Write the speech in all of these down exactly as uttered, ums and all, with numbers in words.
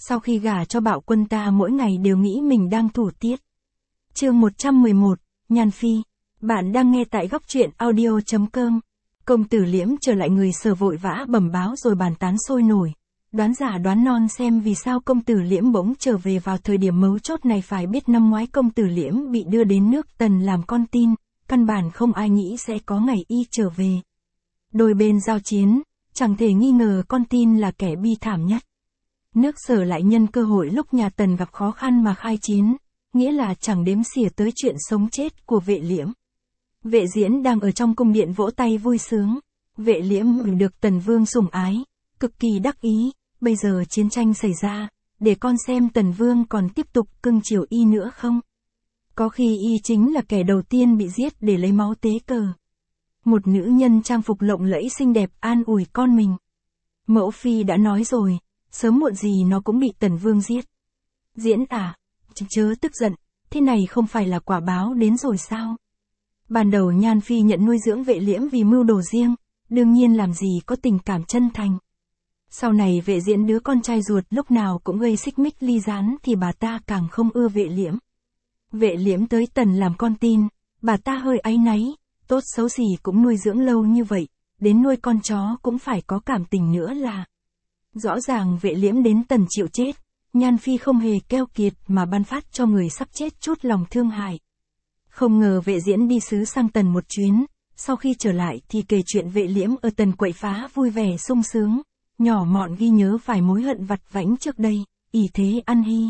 Sau khi gả cho Bạo Quân ta mỗi ngày đều nghĩ mình đang thủ tiết. Chương một trăm mười một, Nhan Phi. Bạn đang nghe tại góc truyện audio chấm com. Công tử Liễm trở lại, người Sở vội vã bẩm báo rồi bàn tán sôi nổi. Đoán giả đoán non xem vì sao công tử Liễm bỗng trở về vào thời điểm mấu chốt này. Phải biết năm ngoái công tử Liễm bị đưa đến nước Tần làm con tin, căn bản không ai nghĩ sẽ có ngày y trở về. Đôi bên giao chiến, chẳng thể nghi ngờ con tin là kẻ bi thảm nhất. Nước Sở lại nhân cơ hội lúc nhà Tần gặp khó khăn mà khai chiến, nghĩa là chẳng đếm xỉa tới chuyện sống chết của Vệ Liễm. Vệ Diễn đang ở trong cung điện vỗ tay vui sướng. Vệ Liễm được Tần Vương sủng ái, cực kỳ đắc ý. Bây giờ chiến tranh xảy ra, để con xem Tần Vương còn tiếp tục cưng chiều y nữa không. Có khi y chính là kẻ đầu tiên bị giết để lấy máu tế cờ. Một nữ nhân trang phục lộng lẫy xinh đẹp an ủi con mình. Mẫu phi đã nói rồi, sớm muộn gì nó cũng bị Tần Vương giết. Diễn à, chớ tức giận, thế này không phải là quả báo đến rồi sao? Ban đầu Nhan Phi nhận nuôi dưỡng Vệ Liễm vì mưu đồ riêng, đương nhiên làm gì có tình cảm chân thành. Sau này Vệ Diễn đứa con trai ruột lúc nào cũng gây xích mích ly gián thì bà ta càng không ưa Vệ Liễm. Vệ Liễm tới Tần làm con tin, bà ta hơi áy náy, tốt xấu gì cũng nuôi dưỡng lâu như vậy, đến nuôi con chó cũng phải có cảm tình nữa là. Rõ ràng Vệ Liễm đến Tần chịu chết, Nhan Phi không hề keo kiệt mà ban phát cho người sắp chết chút lòng thương hại. Không ngờ Vệ Diễn đi sứ sang Tần một chuyến, sau khi trở lại thì kể chuyện Vệ Liễm ở Tần quậy phá vui vẻ sung sướng, nhỏ mọn ghi nhớ vài mối hận vặt vãnh trước đây, ỷ thế ăn hy.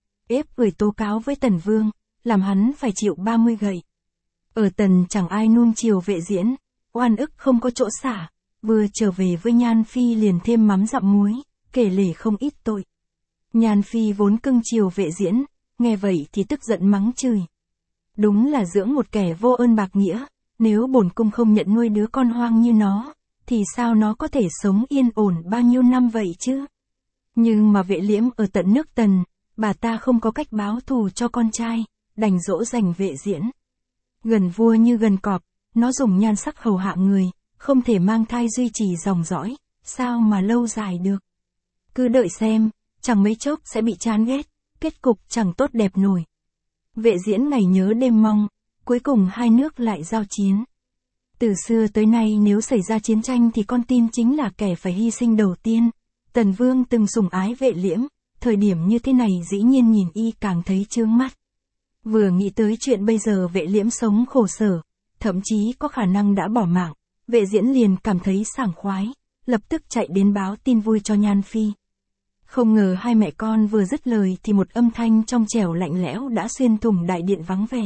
Ép gửi tố cáo với Tần Vương, làm hắn phải chịu ba mươi gậy. Ở Tần chẳng ai nuông chiều Vệ Diễn, oan ức không có chỗ xả, vừa trở về với Nhan Phi liền thêm mắm dặm muối, kể lể không ít tội. Nhan Phi vốn cưng chiều Vệ Diễn, nghe vậy thì tức giận mắng chửi. Đúng là dưỡng một kẻ vô ơn bạc nghĩa, nếu bổn cung không nhận nuôi đứa con hoang như nó, thì sao nó có thể sống yên ổn bao nhiêu năm vậy chứ? Nhưng mà Vệ Liễm ở tận nước Tần, bà ta không có cách báo thù cho con trai, đành dỗ dành Vệ Diễn. Gần vua như gần cọp, nó dùng nhan sắc hầu hạ người, không thể mang thai duy trì dòng dõi, sao mà lâu dài được. Cứ đợi xem, chẳng mấy chốc sẽ bị chán ghét, kết cục chẳng tốt đẹp nổi. Vệ Diễn ngày nhớ đêm mong, cuối cùng hai nước lại giao chiến. Từ xưa tới nay nếu xảy ra chiến tranh thì con tin chính là kẻ phải hy sinh đầu tiên. Tần Vương từng sủng ái Vệ Liễm, thời điểm như thế này dĩ nhiên nhìn y càng thấy chướng mắt. Vừa nghĩ tới chuyện bây giờ Vệ Liễm sống khổ sở, thậm chí có khả năng đã bỏ mạng, Vệ Diễn liền cảm thấy sảng khoái, lập tức chạy đến báo tin vui cho Nhan Phi. Không ngờ hai mẹ con vừa dứt lời thì một âm thanh trong trẻo lạnh lẽo đã xuyên thủng đại điện vắng vẻ.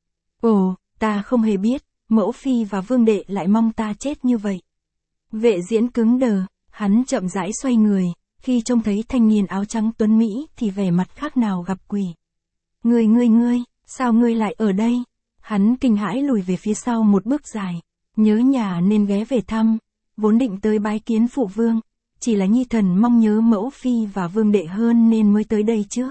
Ồ, ta không hề biết, mẫu phi và vương đệ lại mong ta chết như vậy. Vệ Diễn cứng đờ, hắn chậm rãi xoay người, khi trông thấy thanh niên áo trắng tuấn Mỹ thì vẻ mặt khác nào gặp quỷ. Ngươi ngươi ngươi, sao ngươi lại ở đây? Hắn kinh hãi lùi về phía sau một bước dài, nhớ nhà nên ghé về thăm, vốn định tới bái kiến phụ vương, chỉ là nhi thần mong nhớ mẫu phi và vương đệ hơn nên mới tới đây trước.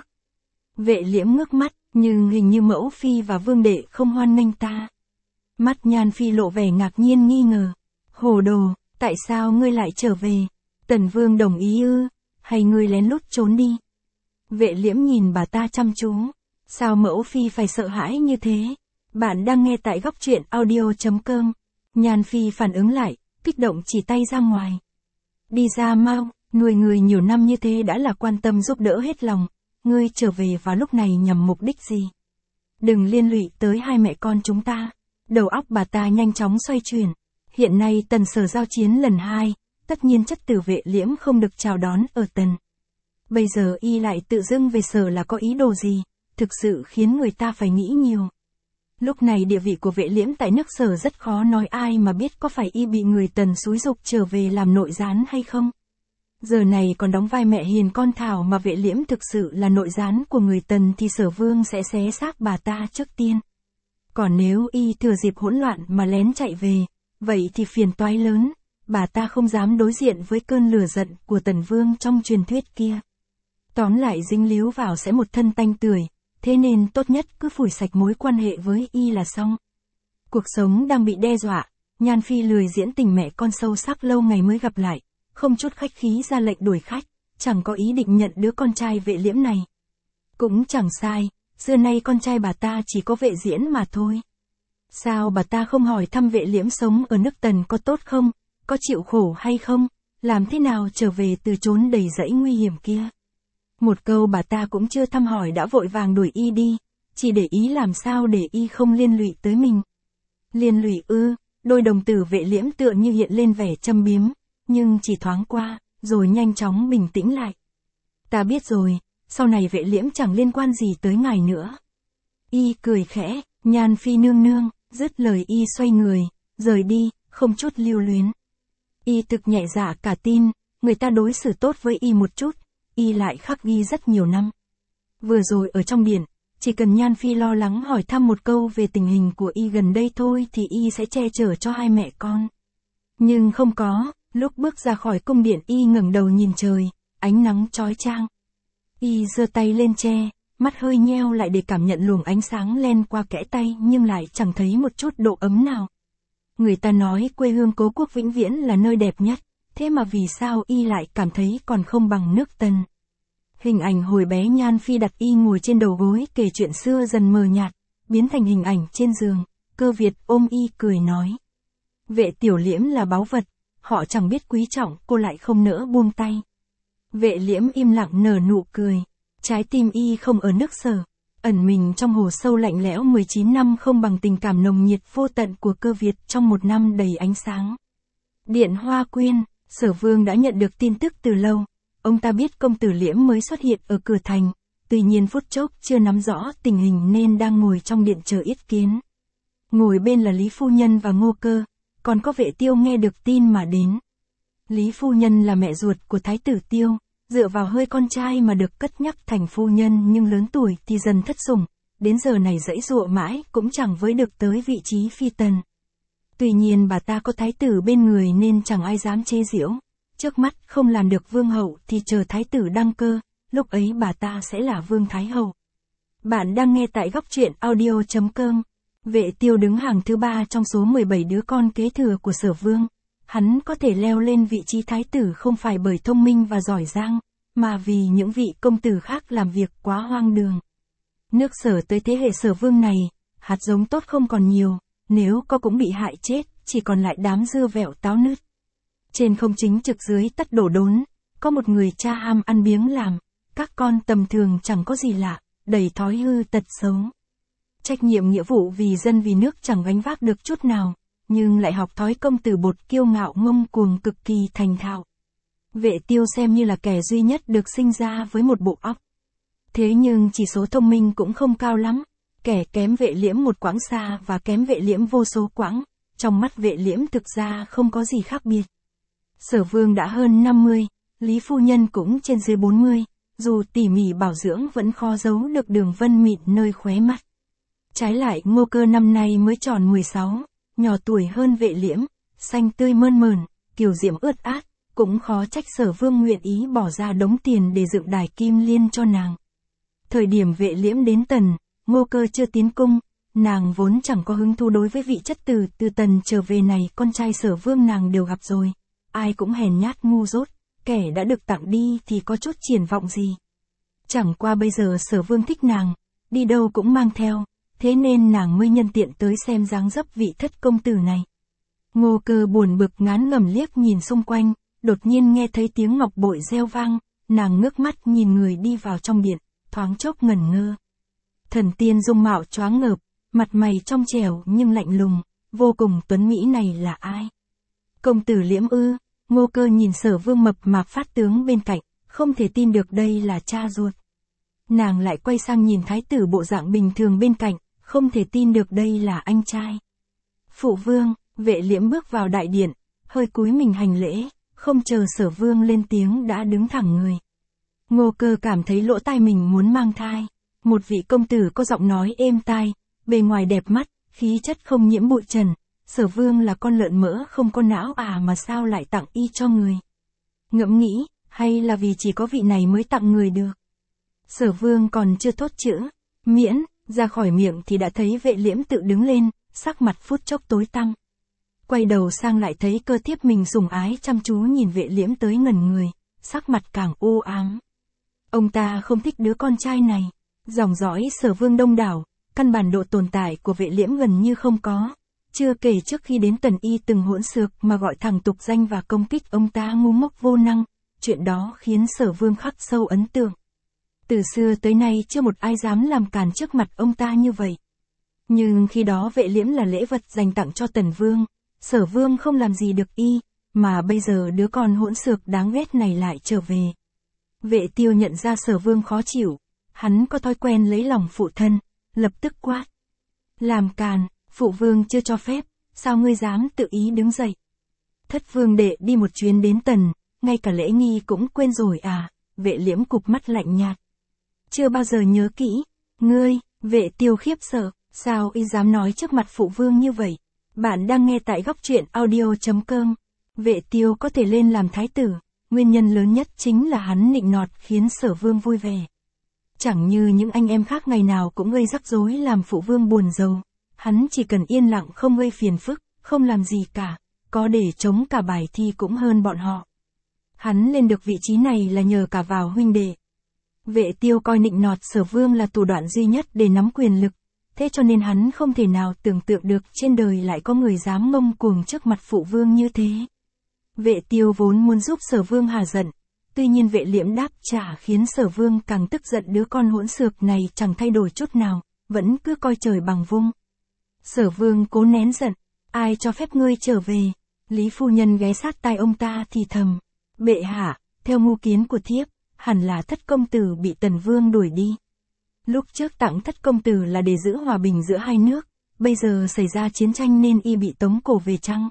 Vệ Liễm ngước mắt, nhưng hình như mẫu phi và vương đệ không hoan nghênh ta. Mắt Nhan Phi lộ vẻ ngạc nhiên nghi ngờ. Hồ đồ, tại sao ngươi lại trở về? Tần Vương đồng ý ư? Hay ngươi lén lút trốn đi? Vệ Liễm nhìn bà ta chăm chú. Sao mẫu phi phải sợ hãi như thế? Bạn đang nghe tại góc truyện audio chấm com. Nhan Phi phản ứng lại, kích động chỉ tay ra ngoài. Đi ra mau, nuôi người nhiều năm như thế đã là quan tâm giúp đỡ hết lòng. Ngươi trở về vào lúc này nhằm mục đích gì? Đừng liên lụy tới hai mẹ con chúng ta. Đầu óc bà ta nhanh chóng xoay chuyển. Hiện nay Tần Sở giao chiến lần hai, tất nhiên chất tử Vệ Liễm không được chào đón ở Tần. Bây giờ y lại tự dưng về Sở là có ý đồ gì, thực sự khiến người ta phải nghĩ nhiều. Lúc này địa vị của Vệ Liễm tại nước Sở rất khó nói, ai mà biết có phải y bị người Tần xúi giục trở về làm nội gián hay không. Giờ này còn đóng vai mẹ hiền con thảo mà Vệ Liễm thực sự là nội gián của người Tần thì Sở Vương sẽ xé xác bà ta trước tiên. Còn nếu y thừa dịp hỗn loạn mà lén chạy về, vậy thì phiền toái lớn, bà ta không dám đối diện với cơn lửa giận của Tần Vương trong truyền thuyết kia. Tóm lại dính líu vào sẽ một thân tanh tưởi, thế nên tốt nhất cứ phủi sạch mối quan hệ với y là xong. Cuộc sống đang bị đe dọa, Nhan Phi lười diễn tình mẹ con sâu sắc lâu ngày mới gặp lại, không chút khách khí ra lệnh đuổi khách, chẳng có ý định nhận đứa con trai Vệ Liễm này. Cũng chẳng sai, xưa nay con trai bà ta chỉ có Vệ Diễn mà thôi. Sao bà ta không hỏi thăm Vệ Liễm sống ở nước Tần có tốt không, có chịu khổ hay không, làm thế nào trở về từ chốn đầy rẫy nguy hiểm kia. Một câu bà ta cũng chưa thăm hỏi đã vội vàng đuổi y đi, chỉ để ý làm sao để y không liên lụy tới mình. Liên lụy ư, đôi đồng tử Vệ Liễm tựa như hiện lên vẻ châm biếm, nhưng chỉ thoáng qua, rồi nhanh chóng bình tĩnh lại. Ta biết rồi, sau này Vệ Liễm chẳng liên quan gì tới ngài nữa. Y cười khẽ, Nhan Phi nương nương, dứt lời y xoay người, rời đi, không chút lưu luyến. Y thực nhẹ dạ cả tin, người ta đối xử tốt với y một chút, y lại khắc ghi rất nhiều năm. Vừa rồi ở trong biển, chỉ cần Nhan Phi lo lắng hỏi thăm một câu về tình hình của y gần đây thôi thì y sẽ che chở cho hai mẹ con. Nhưng không có, lúc bước ra khỏi cung điện y ngẩng đầu nhìn trời, ánh nắng chói chang. Y giơ tay lên che, mắt hơi nheo lại để cảm nhận luồng ánh sáng len qua kẽ tay nhưng lại chẳng thấy một chút độ ấm nào. Người ta nói quê hương cố quốc vĩnh viễn là nơi đẹp nhất, thế mà vì sao y lại cảm thấy còn không bằng nước Tần. Hình ảnh hồi bé Nhan Phi đặt y ngồi trên đầu gối kể chuyện xưa dần mờ nhạt, biến thành hình ảnh trên giường, Cơ Việt ôm y cười nói. Vệ Tiểu Liễm là báu vật, họ chẳng biết quý trọng, cô lại không nỡ buông tay. Vệ Liễm im lặng nở nụ cười, trái tim y không ở nước Sở, ẩn mình trong hồ sâu lạnh lẽo mười chín năm không bằng tình cảm nồng nhiệt vô tận của Cơ Việt trong một năm đầy ánh sáng. Điện Hoa Quyên, Sở Vương đã nhận được tin tức từ lâu, ông ta biết công tử Liễm mới xuất hiện ở cửa thành, tuy nhiên phút chốc chưa nắm rõ tình hình nên đang ngồi trong điện chờ yết kiến. Ngồi bên là Lý Phu Nhân và Ngô Cơ, còn có Vệ Tiêu nghe được tin mà đến. Lý Phu Nhân là mẹ ruột của Thái tử Tiêu, dựa vào hơi con trai mà được cất nhắc thành phu nhân nhưng lớn tuổi thì dần thất sủng, đến giờ này giãy giụa mãi cũng chẳng với được tới vị trí phi tần. Tuy nhiên bà ta có thái tử bên người nên chẳng ai dám chế giễu, trước mắt không làm được vương hậu thì chờ thái tử đăng cơ, lúc ấy bà ta sẽ là vương thái hậu. Bạn đang nghe tại góc truyện audio chấm com. Vệ Tiêu đứng hàng thứ ba trong số mười bảy đứa con kế thừa của Sở Vương. Hắn có thể leo lên vị trí thái tử không phải bởi thông minh và giỏi giang, mà vì những vị công tử khác làm việc quá hoang đường. Nước Sở tới thế hệ Sở Vương này, hạt giống tốt không còn nhiều, nếu có cũng bị hại chết, chỉ còn lại đám dưa vẹo táo nứt. Trên không chính trực dưới tất đổ đốn, có một người cha ham ăn biếng làm, các con tầm thường chẳng có gì lạ, đầy thói hư tật xấu. Trách nhiệm nghĩa vụ vì dân vì nước chẳng gánh vác được chút nào, nhưng lại học thói công tử bột kiêu ngạo ngông cuồng cực kỳ thành thạo. Vệ Tiêu xem như là kẻ duy nhất được sinh ra với một bộ óc. Thế nhưng chỉ số thông minh cũng không cao lắm, kẻ kém Vệ Liễm một quãng xa và kém Vệ Liễm vô số quãng, trong mắt Vệ Liễm thực ra không có gì khác biệt. Sở Vương đã hơn năm mươi, Lý Phu Nhân cũng trên dưới bốn mươi, dù tỉ mỉ bảo dưỡng vẫn khó giấu được đường vân mịn nơi khóe mắt. Trái lại Ngô Cơ năm nay mới tròn mười sáu, nhỏ tuổi hơn Vệ Liễm, xanh tươi mơn mởn, kiều diễm ướt át, cũng khó trách Sở Vương nguyện ý bỏ ra đống tiền để dựng đài kim liên cho nàng. Thời điểm Vệ Liễm đến Tần, Ngô Cơ chưa tiến cung, nàng vốn chẳng có hứng thú đối với vị chất từ từ Tần trở về này, con trai Sở Vương nàng đều gặp rồi, ai cũng hèn nhát ngu dốt, kẻ đã được tặng đi thì có chút triển vọng gì. Chẳng qua bây giờ Sở Vương thích nàng, đi đâu cũng mang theo, thế nên nàng mới nhân tiện tới xem dáng dấp vị thất công tử này. Ngô Cơ buồn bực ngán ngẩm liếc nhìn xung quanh, đột nhiên nghe thấy tiếng ngọc bội reo vang, nàng ngước mắt nhìn người đi vào trong điện, thoáng chốc ngẩn ngơ. Thần tiên dung mạo choáng ngợp, mặt mày trong trẻo nhưng lạnh lùng, vô cùng tuấn mỹ này là ai? Công tử Liễm ư? Ngô Cơ nhìn Sở Vương mập mạp phát tướng bên cạnh, không thể tin được đây là cha ruột. Nàng lại quay sang nhìn thái tử bộ dạng bình thường bên cạnh, không thể tin được đây là anh trai. Phụ vương, Vệ Liễm bước vào đại điện, hơi cúi mình hành lễ, không chờ Sở Vương lên tiếng đã đứng thẳng người. Ngô Cơ cảm thấy lỗ tai mình muốn mang thai. Một vị công tử có giọng nói êm tai, bề ngoài đẹp mắt, khí chất không nhiễm bụi trần. Sở Vương là con lợn mỡ không có não à mà sao lại tặng y cho người. Ngẫm nghĩ, hay là vì chỉ có vị này mới tặng người được. Sở Vương còn chưa thốt chữ miễn ra khỏi miệng thì đã thấy Vệ Liễm tự đứng lên, sắc mặt phút chốc tối tăm. Quay đầu sang lại thấy Cơ thiếp mình sủng ái chăm chú nhìn Vệ Liễm tới ngẩn người. sắc mặt càng u ám. Ông ta không thích đứa con trai này. Dòng dõi Sở Vương đông đảo, căn bản độ tồn tại của Vệ Liễm gần như không có. Chưa kể trước khi đến Tần Y từng hỗn xược mà gọi thẳng tục danh và công kích ông ta ngu ngốc vô năng, chuyện đó khiến Sở Vương khắc sâu ấn tượng. Từ xưa tới nay chưa một ai dám làm càn trước mặt ông ta như vậy. Nhưng khi đó Vệ Liễm là lễ vật dành tặng cho Tần Vương, Sở Vương không làm gì được y, mà bây giờ đứa con hỗn xược đáng ghét này lại trở về. Vệ Tiêu nhận ra Sở Vương khó chịu, hắn có thói quen lấy lòng phụ thân, lập tức quát. Làm càn, phụ vương chưa cho phép, sao ngươi dám tự ý đứng dậy? Thất vương đệ đi một chuyến đến Tần, ngay cả lễ nghi cũng quên rồi à? Vệ Liễm cụp mắt lạnh nhạt. Chưa bao giờ nhớ kỹ, ngươi, Vệ Tiêu khiếp sợ, sao y dám nói trước mặt phụ vương như vậy? Bạn đang nghe tại góc truyện audio chấm com. Vệ Tiêu có thể lên làm thái tử, nguyên nhân lớn nhất chính là hắn nịnh nọt khiến Sở Vương vui vẻ. Chẳng như những anh em khác ngày nào cũng gây rắc rối làm phụ vương buồn rầu, hắn chỉ cần yên lặng không gây phiền phức, không làm gì cả, có để chống cả bài thi cũng hơn bọn họ. Hắn lên được vị trí này là nhờ cả vào huynh đệ. Vệ Tiêu coi nịnh nọt Sở Vương là thủ đoạn duy nhất để nắm quyền lực, thế cho nên hắn không thể nào tưởng tượng được trên đời lại có người dám ngông cuồng trước mặt phụ vương như thế. Vệ Tiêu vốn muốn giúp Sở Vương hả giận, tuy nhiên Vệ Liễm đáp trả khiến Sở Vương càng tức giận, đứa con hỗn xược này chẳng thay đổi chút nào, vẫn cứ coi trời bằng vung. Sở Vương cố nén giận, ai cho phép ngươi trở về? Lý phu nhân ghé sát tai ông ta thì thầm, bệ hạ, theo mưu kiến của thiếp, hẳn là Thất công tử bị Tần Vương đuổi đi. Lúc trước tặng Thất công tử là để giữ hòa bình giữa hai nước, bây giờ xảy ra chiến tranh nên y bị tống cổ về chăng?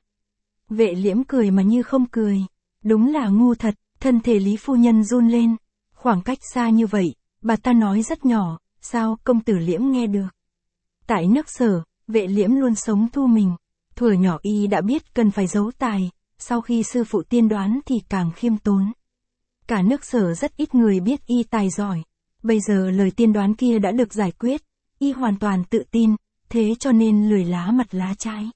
Vệ Liễm cười mà như không cười, đúng là ngu thật. Thân thể Lý phu nhân run lên, khoảng cách xa như vậy, bà ta nói rất nhỏ, sao công tử Liễm nghe được? Tại nước Sở, Vệ Liễm luôn sống thu mình, thuở nhỏ y đã biết cần phải giấu tài, sau khi sư phụ tiên đoán thì càng khiêm tốn. Cả nước Sở rất ít người biết y tài giỏi, bây giờ lời tiên đoán kia đã được giải quyết, y hoàn toàn tự tin, thế cho nên lười lá mặt lá trái.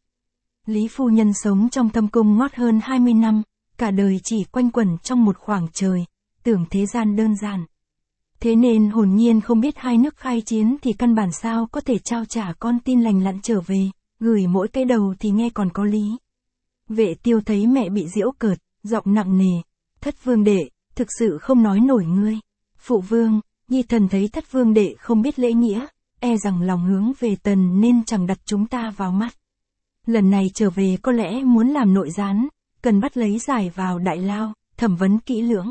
Lý phu nhân sống trong thâm cung ngót hơn hai mươi năm. Cả đời chỉ quanh quẩn trong một khoảng trời, tưởng thế gian đơn giản. Thế nên hồn nhiên không biết hai nước khai chiến thì căn bản sao có thể trao trả con tin lành lặn trở về, gửi mỗi cái đầu thì nghe còn có lý. Vệ Tiêu thấy mẹ bị giễu cợt, giọng nặng nề, Thất vương đệ, thực sự không nói nổi ngươi. Phụ vương, nhi thần thấy Thất vương đệ không biết lễ nghĩa, e rằng lòng hướng về Tần nên chẳng đặt chúng ta vào mắt. Lần này trở về có lẽ muốn làm nội gián, cần bắt lấy giải vào đại lao, thẩm vấn kỹ lưỡng.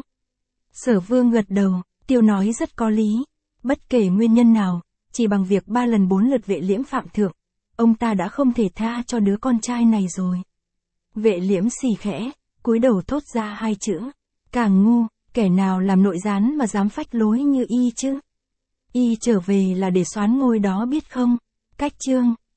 Sở Vương gật đầu, Tiêu nói rất có lý. Bất kể nguyên nhân nào, chỉ bằng việc ba lần bốn lượt Vệ Liễm phạm thượng, ông ta đã không thể tha cho đứa con trai này rồi. Vệ Liễm xì khẽ, cúi đầu thốt ra hai chữ, càng ngu, kẻ nào làm nội gián mà dám phách lối như y chứ? Y trở về là để soán ngôi đó biết không? Cách chương